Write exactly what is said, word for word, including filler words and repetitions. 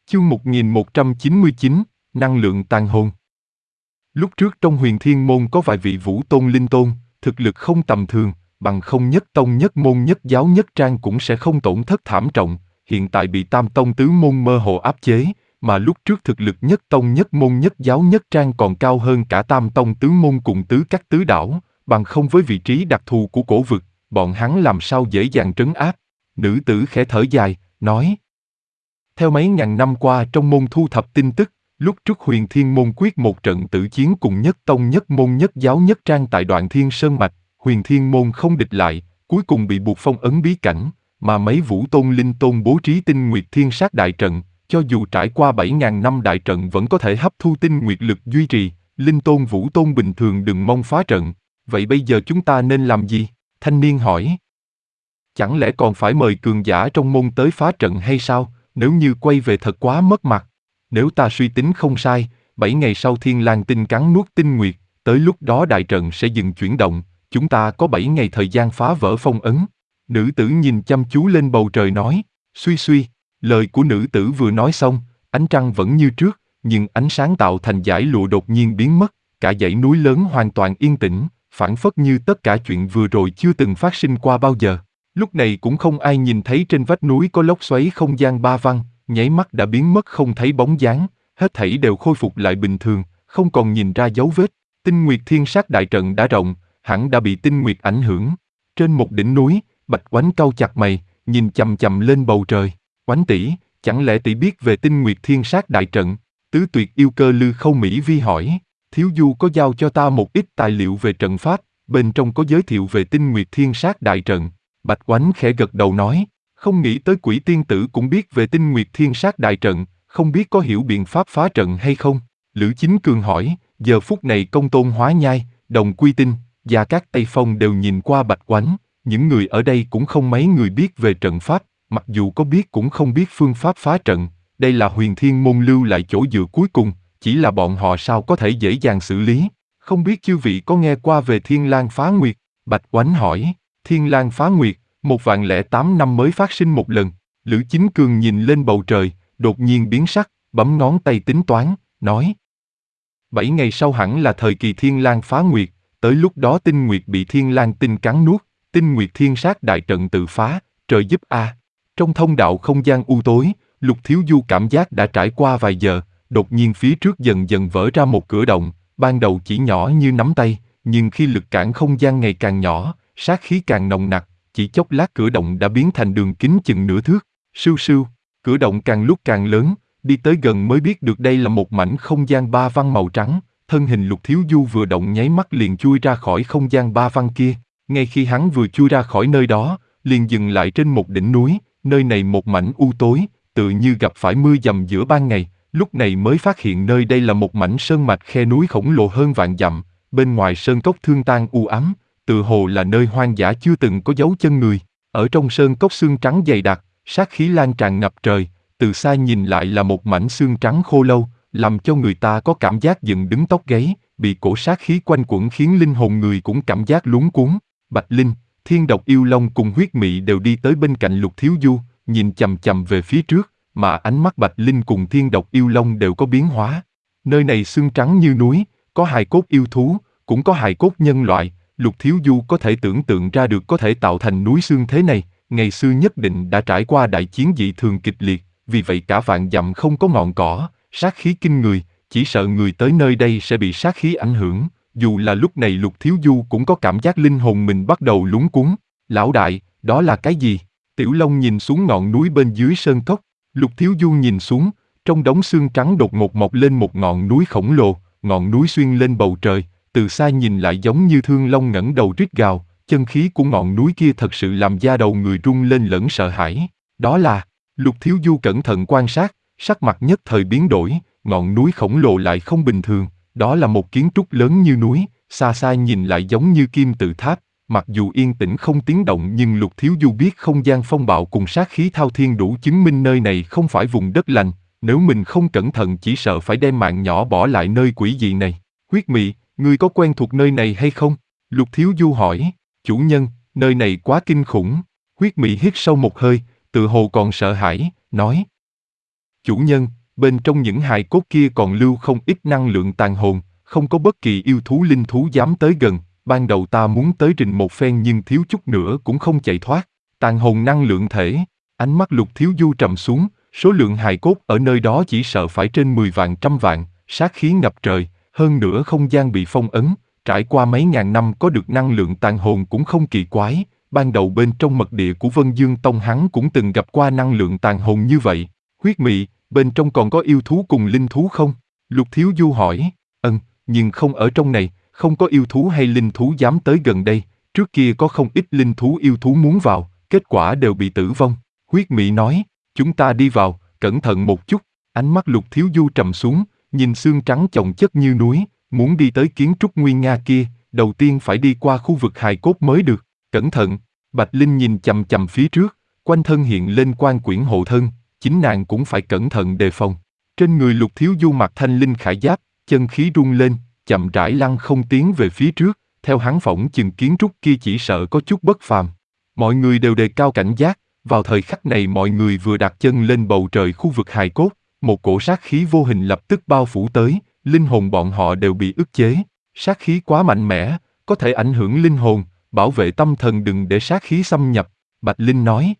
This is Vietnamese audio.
Chương một nghìn một trăm chín mươi chín, Năng lượng tàn hồn. Lúc trước trong Huyền Thiên Môn có vài vị vũ tôn linh tôn, thực lực không tầm thường, bằng không nhất tông nhất môn nhất giáo nhất trang cũng sẽ không tổn thất thảm trọng, hiện tại bị tam tông tứ môn mơ hồ áp chế, mà lúc trước thực lực nhất tông nhất môn nhất giáo nhất trang còn cao hơn cả tam tông tứ môn cùng tứ các tứ đảo, bằng không với vị trí đặc thù của cổ vực, bọn hắn làm sao dễ dàng trấn áp. Nữ tử khẽ thở dài, nói. Theo mấy ngàn năm qua trong môn thu thập tin tức, lúc trước Huyền Thiên Môn quyết một trận tử chiến cùng nhất tông nhất môn nhất giáo nhất trang tại Đoạn Thiên Sơn Mạch, Huyền Thiên Môn không địch lại, cuối cùng bị buộc phong ấn bí cảnh, mà mấy vũ tôn linh tôn bố trí tinh nguyệt thiên sát đại trận, cho dù trải qua bảy ngàn năm đại trận vẫn có thể hấp thu tinh nguyệt lực duy trì, linh tôn vũ tôn bình thường đừng mong phá trận. Vậy bây giờ chúng ta nên làm gì? Thanh niên hỏi. Chẳng lẽ còn phải mời cường giả trong môn tới phá trận hay sao? Nếu như quay về thật quá mất mặt. Nếu ta suy tính không sai, bảy ngày sau Thiên Lang tinh cắn nuốt tinh nguyệt, tới lúc đó đại trận sẽ dừng chuyển động, chúng ta có bảy ngày thời gian phá vỡ phong ấn. Nữ tử nhìn chăm chú lên bầu trời nói, suy suy, lời của nữ tử vừa nói xong, ánh trăng vẫn như trước, nhưng ánh sáng tạo thành dải lụa đột nhiên biến mất, cả dãy núi lớn hoàn toàn yên tĩnh, phảng phất như tất cả chuyện vừa rồi chưa từng phát sinh qua bao giờ. Lúc này cũng không ai nhìn thấy trên vách núi có lốc xoáy không gian ba văn, nháy mắt đã biến mất không thấy bóng dáng, hết thảy đều khôi phục lại bình thường, không còn nhìn ra dấu vết. Tinh Nguyệt Thiên Sát đại trận đã rộng, hẳn đã bị Tinh Nguyệt ảnh hưởng. Trên một đỉnh núi, Bạch Oánh cau chặt mày, nhìn chằm chằm lên bầu trời. Oánh tỷ, chẳng lẽ tỷ biết về Tinh Nguyệt Thiên Sát đại trận? Tứ Tuyệt yêu cơ Lư Khâu Mỹ Vi hỏi. Thiếu Du có giao cho ta một ít tài liệu về trận pháp, bên trong có giới thiệu về Tinh Nguyệt Thiên Sát đại trận. Bạch Oánh khẽ gật đầu nói, không nghĩ tới Quỷ tiên tử cũng biết về Tinh Nguyệt Thiên Sát đại trận, không biết có hiểu biện pháp phá trận hay không? Lữ Chính Cường hỏi, giờ phút này Công Tôn Hóa Nhai, Đồng Quy Tinh, Gia Cát Tây Phong đều nhìn qua Bạch Oánh, những người ở đây cũng không mấy người biết về trận pháp, mặc dù có biết cũng không biết phương pháp phá trận, đây là Huyền Thiên Môn lưu lại chỗ dựa cuối cùng, chỉ là bọn họ sao có thể dễ dàng xử lý, không biết chư vị có nghe qua về Thiên Lang phá nguyệt? Bạch Oánh hỏi. Thiên Lang phá nguyệt, một vạn lẻ tám năm mới phát sinh một lần. Lữ Chính Cường nhìn lên bầu trời, đột nhiên biến sắc, bấm ngón tay tính toán, nói. Bảy ngày sau hẳn là thời kỳ Thiên Lang phá nguyệt, tới lúc đó tinh nguyệt bị Thiên Lang tinh cắn nuốt, Tinh Nguyệt Thiên Sát đại trận tự phá, trời giúp a. À. Trong thông đạo không gian u tối, Lục Thiếu Du cảm giác đã trải qua vài giờ, đột nhiên phía trước dần dần vỡ ra một cửa động, ban đầu chỉ nhỏ như nắm tay, nhưng khi lực cản không gian ngày càng nhỏ, sát khí càng nồng nặc, chỉ chốc lát cửa động đã biến thành đường kính chừng nửa thước. Sưu sưu, cửa động càng lúc càng lớn, đi tới gần mới biết được đây là một mảnh không gian ba văn màu trắng, thân hình Lục Thiếu Du vừa động nháy mắt liền chui ra khỏi không gian ba văn kia. Ngay khi hắn vừa chui ra khỏi nơi đó, liền dừng lại trên một đỉnh núi, nơi này một mảnh u tối, tự như gặp phải mưa dầm giữa ban ngày, lúc này mới phát hiện nơi đây là một mảnh sơn mạch khe núi khổng lồ hơn vạn dặm, bên ngoài sơn cốc thương tan u ám, tự hồ là nơi hoang dã chưa từng có dấu chân người. Ở trong sơn cốc xương trắng dày đặc, sát khí lan tràn ngập trời, từ xa nhìn lại là một mảnh xương trắng khô lâu, làm cho người ta có cảm giác dựng đứng tóc gáy, bị cổ sát khí quanh quẩn khiến linh hồn người cũng cảm giác luống cuống. Bạch Linh, Thiên Độc Yêu Long cùng Huyết Mị đều đi tới bên cạnh Lục Thiếu Du, nhìn chằm chằm về phía trước, mà ánh mắt Bạch Linh cùng Thiên Độc Yêu Long đều có biến hóa. Nơi này xương trắng như núi, có hài cốt yêu thú, cũng có hài cốt nhân loại. Lục Thiếu Du có thể tưởng tượng ra được có thể tạo thành núi xương thế này, ngày xưa nhất định đã trải qua đại chiến dị thường kịch liệt, vì vậy cả vạn dặm không có ngọn cỏ, sát khí kinh người, chỉ sợ người tới nơi đây sẽ bị sát khí ảnh hưởng. Dù là lúc này Lục Thiếu Du cũng có cảm giác linh hồn mình bắt đầu lúng cuống. Lão đại, đó là cái gì? Tiểu Long nhìn xuống ngọn núi bên dưới sơn cốc. Lục Thiếu Du nhìn xuống, trong đống xương trắng đột ngột mọc lên một ngọn núi khổng lồ, ngọn núi xuyên lên bầu trời, từ xa nhìn lại giống như Thương Long ngẩng đầu rít gào, chân khí của ngọn núi kia thật sự làm da đầu người rung lên lẫn sợ hãi. Đó là, Lục Thiếu Du cẩn thận quan sát, sắc mặt nhất thời biến đổi, ngọn núi khổng lồ lại không bình thường. Đó là một kiến trúc lớn như núi, xa xa nhìn lại giống như kim tự tháp, mặc dù yên tĩnh không tiếng động nhưng Lục Thiếu Du biết không gian phong bạo cùng sát khí thao thiên đủ chứng minh nơi này không phải vùng đất lành, nếu mình không cẩn thận chỉ sợ phải đem mạng nhỏ bỏ lại nơi quỷ dị này. Huyết Mị, ngươi có quen thuộc nơi này hay không? Lục Thiếu Du hỏi. Chủ nhân, nơi này quá kinh khủng. Huyết Mị hít sâu một hơi, tự hồ còn sợ hãi, nói. Chủ nhân, Bên trong những hài cốt kia còn lưu không ít năng lượng tàn hồn, không có bất kỳ yêu thú linh thú dám tới gần. Ban đầu ta muốn tới rình một phen nhưng thiếu chút nữa cũng không chạy thoát. Tàn hồn năng lượng thể, ánh mắt Lục Thiếu Du trầm xuống, số lượng hài cốt ở nơi đó chỉ sợ phải trên mười vạn trăm vạn, sát khí ngập trời, hơn nữa không gian bị phong ấn, trải qua mấy ngàn năm có được năng lượng tàn hồn cũng không kỳ quái. Ban đầu bên trong mật địa của Vân Dương Tông hắn cũng từng gặp qua năng lượng tàn hồn như vậy. Huyết mị, bên trong còn có yêu thú cùng linh thú không? Lục Thiếu Du hỏi. Ừm, nhưng không ở trong này, không có yêu thú hay linh thú dám tới gần đây. Trước kia có không ít linh thú yêu thú muốn vào, kết quả đều bị tử vong. Huyết mị nói, chúng ta đi vào, cẩn thận một chút. Ánh mắt Lục Thiếu Du trầm xuống, nhìn xương trắng chồng chất như núi, muốn đi tới kiến trúc nguy nga kia, đầu tiên phải đi qua khu vực hài cốt mới được. Cẩn thận, Bạch Linh nhìn chằm chằm phía trước, quanh thân hiện lên quan quyển hộ thân, chính nàng cũng phải cẩn thận đề phòng. Trên người Lục Thiếu Du mặc thanh linh khải giáp, chân khí rung lên, chậm rãi lăn không tiến về phía trước, theo hắn phỏng chừng kiến trúc kia chỉ sợ có chút bất phàm. Mọi người đều đề cao cảnh giác, vào thời khắc này mọi người vừa đặt chân lên bầu trời khu vực hài cốt, một cổ sát khí vô hình lập tức bao phủ tới, linh hồn bọn họ đều bị ức chế. Sát khí quá mạnh mẽ, có thể ảnh hưởng linh hồn, bảo vệ tâm thần đừng để sát khí xâm nhập. Bạch Linh nói,